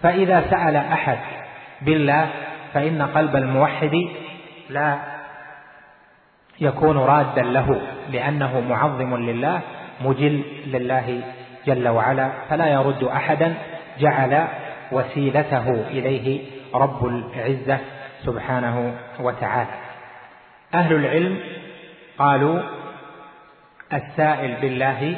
فإذا سأل أحد بالله فإن قلب الموحد لا يكون رادا له، لأنه معظم لله مجل لله جل وعلا، فلا يرد أحدا جعل وسيلته إليه رب العزة سبحانه وتعالى. أهل العلم قالوا السائل بالله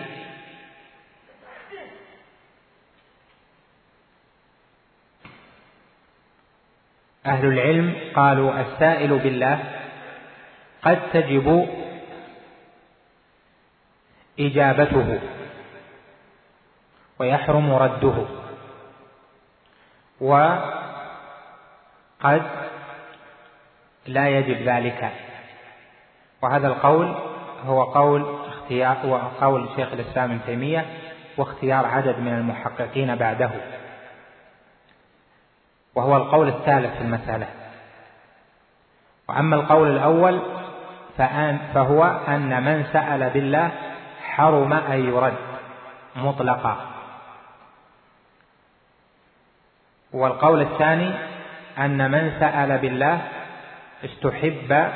أهل العلم قالوا السائل بالله قد تجب إجابته ويحرم رده، وقد لا يجب ذلك. وهذا القول هو قول شيخ الإسلام ابن تيمية واختيار عدد من المحققين بعده، وهو القول الثالث في المسألة. وأما القول الأول فهو أن من سأل بالله حرم أن يرد مطلقا، والقول الثاني أن من سأل بالله استحب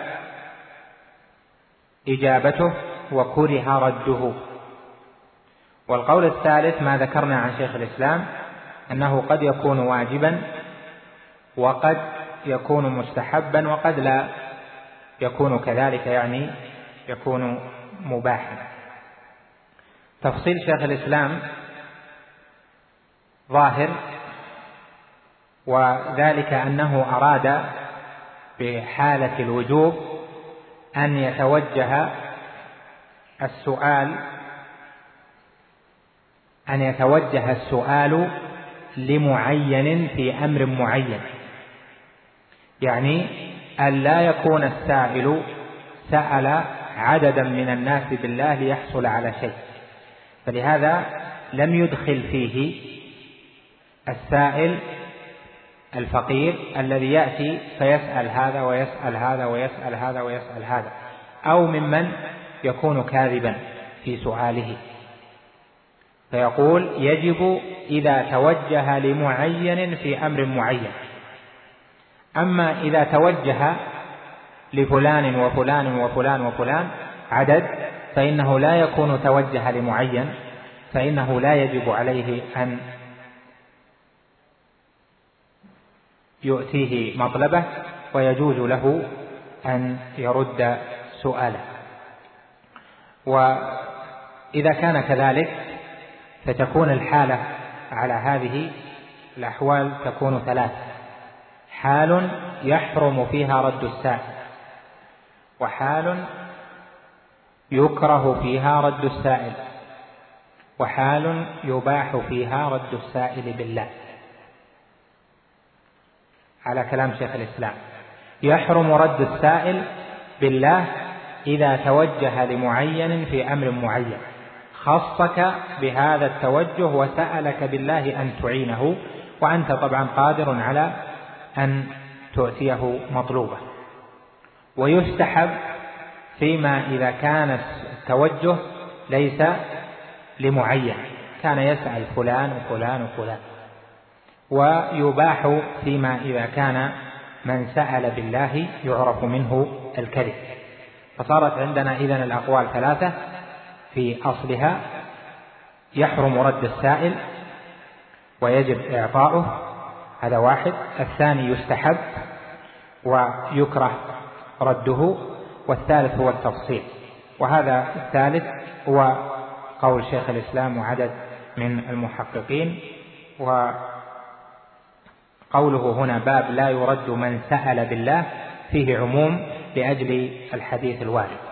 إجابته وكره رده. والقول الثالث ما ذكرنا عن شيخ الإسلام أنه قد يكون واجبا وقد يكون مستحبا وقد لا يكون كذلك، يعني يكون مباحا. تفصيل شيخ الإسلام ظاهر، وذلك أنه أراد بحالة الوجوب أن يتوجه السؤال لمعين في أمر معين، يعني أن لا يكون السائل سأل عددا من الناس بالله ليحصل على شيء، فلهذا لم يدخل فيه السائل الفقير الذي يأتي فيسأل هذا ويسأل هذا ويسأل هذا ويسأل هذا، أو ممن يكون كاذبا في سؤاله، فيقول يجب إذا توجه لمعين في أمر معين. أما إذا توجه لفلان وفلان وفلان وفلان عدد فإنه لا يكون توجه لمعين، فإنه لا يجب عليه أن يؤتيه مطلبه، ويجوز له أن يرد سؤاله. وإذا كان كذلك فتكون الحالة على هذه الأحوال تكون ثلاث: حال يحرم فيها رد السائل، وحال يكره فيها رد السائل، وحال يباح فيها رد السائل بالله. على كلام شيخ الإسلام يحرم رد السائل بالله إذا توجه لمعين في أمر معين، خصك بهذا التوجه وسألك بالله أن تعينه، وأنت طبعا قادر على أن تؤتيه مطلوبه. ويستحب فيما إذا كان التوجه ليس لمعين، كان يسأل فلان وفلان وفلان. ويباح فيما إذا كان من سأل بالله يعرف منه الكذب. فصارت عندنا إذن الأقوال ثلاثة في أصلها: يحرم رد السائل ويجب إعطاؤه، هذا واحد. الثاني يستحب ويكره رده، والثالث هو التفصيل. وهذا الثالث هو قول شيخ الإسلام وعدد من المحققين. وقوله هنا باب لا يرد من سأل بالله فيه عموم لأجل الحديث الوارد.